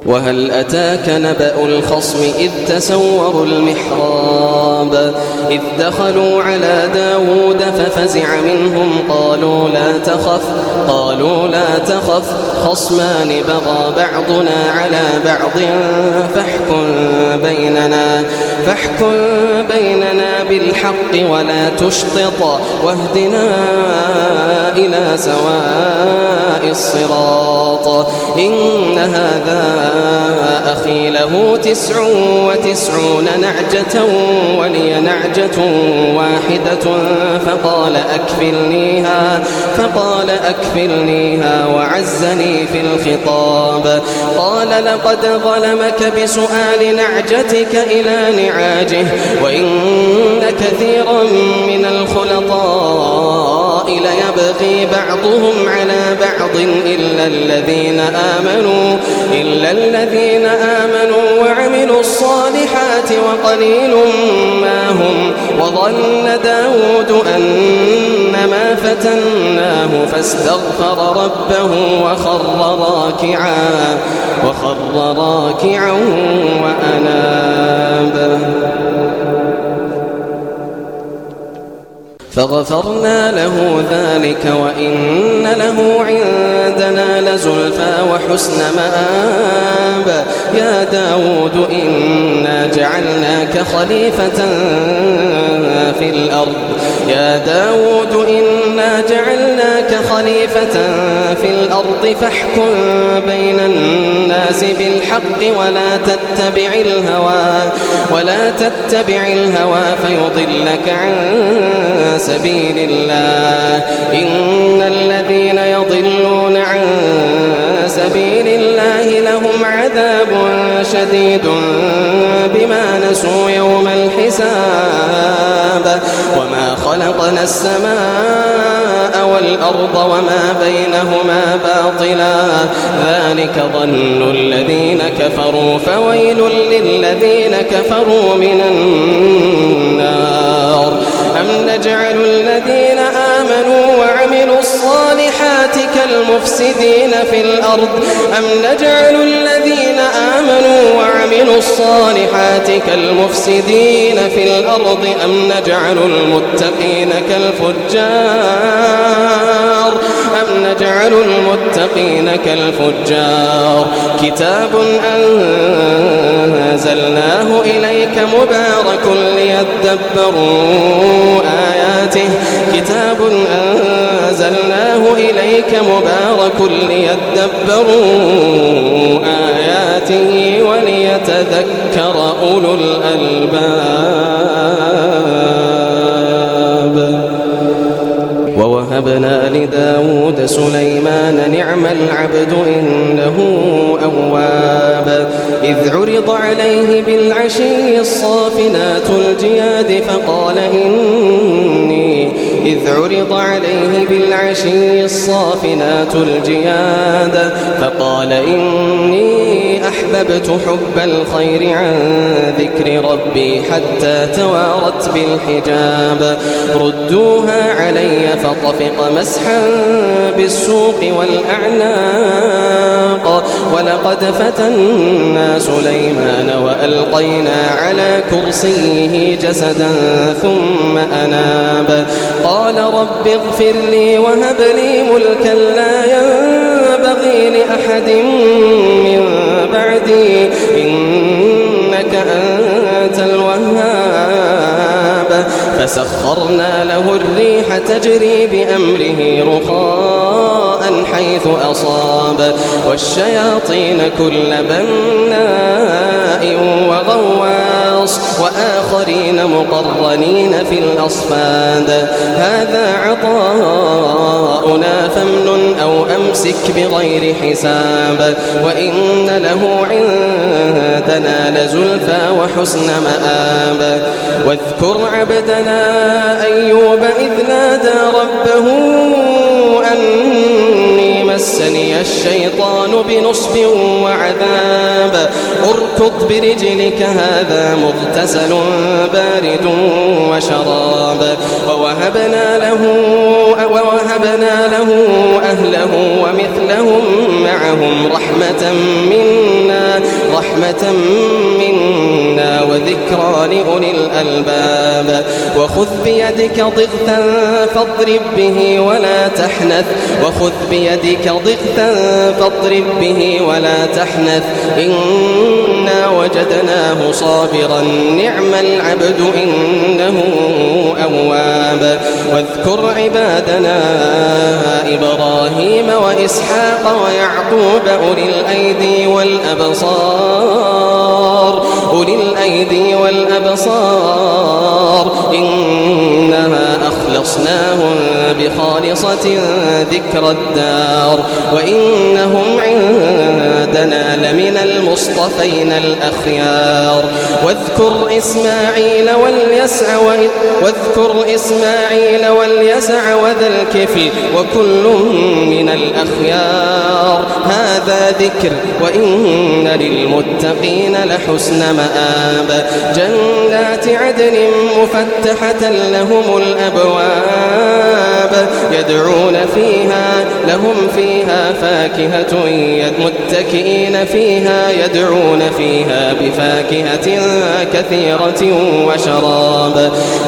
وهل أتاك نبأ الخصم إذ تسوروا المحراب إذ دخلوا على داود ففزع منهم قالوا لا تخف خصمان بغى بعضنا على بعض فاحكم بيننا بالحق ولا تشطط واهدنا إلى سواء الصراط إن هذا أخي له 99 نعجة ولي نعجة واحدة فقال أكفلنيها وعزني في الخطاب قال لقد ظلمك بسؤال نعجتك إلى نعاجه وإن كثيرا من الخلطاء ليبغي بعضهم على بعض إلا الذين آمنوا وعملوا الصالحات وقليل ما هم وظن داود أنما فتناه فاستغفر ربه وخر راكعا وأناب فغفرنا له ذلك وإن له عندنا لزلفى وحسن مآب يا داود إنا جعلناك خليفة في الأرض فاحكم بين الناس بالحق ولا تتبع الهوى فيضلك عن سبيل الله إن الذين يضلون عن سبيل الله لهم عذاب شديد بما نسوا يوم الحساب وما خلقنا السماء والأرض وما بينهما باطلا ذلك ظن الذين كفروا فويل للذين كفروا من النار أم نجعل الذين آمنوا وعملوا الصالحات كالمفسدين في الأرض أم نجعل المتقين كالفجار كتاب أنزلناه إليك مبارك ليدبروا آياته وليتذكر أولو الألباب ووهبنا لداود سليمان نعم العبد إنه أواب إذ عرض عليه بالعشي الصافنات الجياد فقال إني أحببت حب الخير عن ذكر ربي حتى توارت بالحجاب ردوها علي فطفق مسحا بالسوق والأعناق ولقد فتنا سليمان وألقينا على كرسيه جسدا ثم أناب قال رب اغفر لي وهب لي ملكا لا ينبغي لأحد من بعدي إنك أنت الوهاب فسخرنا له الريح تجري بأمره رخاء حيث أصاب والشياطين كل بناء وغواص وآخرين مقرنين في الأصفاد هذا عطاؤنا فامنن أو أمسك بغير حساب وإن له عندنا لزلفى وحسن مآب واذكر عبدنا أيوب إذ نادى ربه أني مسني الشيطان بنصب وعذاب اركض برجلك هذا مغتسل بارد وشراب ووهبنا له أهله ومثلهم معهم رحمة منا ورحمة منا وذكرى لأولي الألباب وخذ بيدك ضغثا فاضرب به ولا تحنث إنا وجدناه صابرا نعم العبد إنه أواب واذكر عبادنا إبراهيم وإسحاق ويعقوب أولي الأيدي والأبصار إنما أخلصناهم بخالصة ذكر الدار وإنهم عندنا لمن المصطفين الأخيار واذكر إسماعيل واليسع وذا الكفل وكل من الأخيار هذا ذكر وإن للمتقين لحسن مآب جنات عدن مفتحة لهم الأبواب يدعون فيها لهم فيها فاكهة متكئين فيها يدعون فيها بفاكهة كثيرة وشراب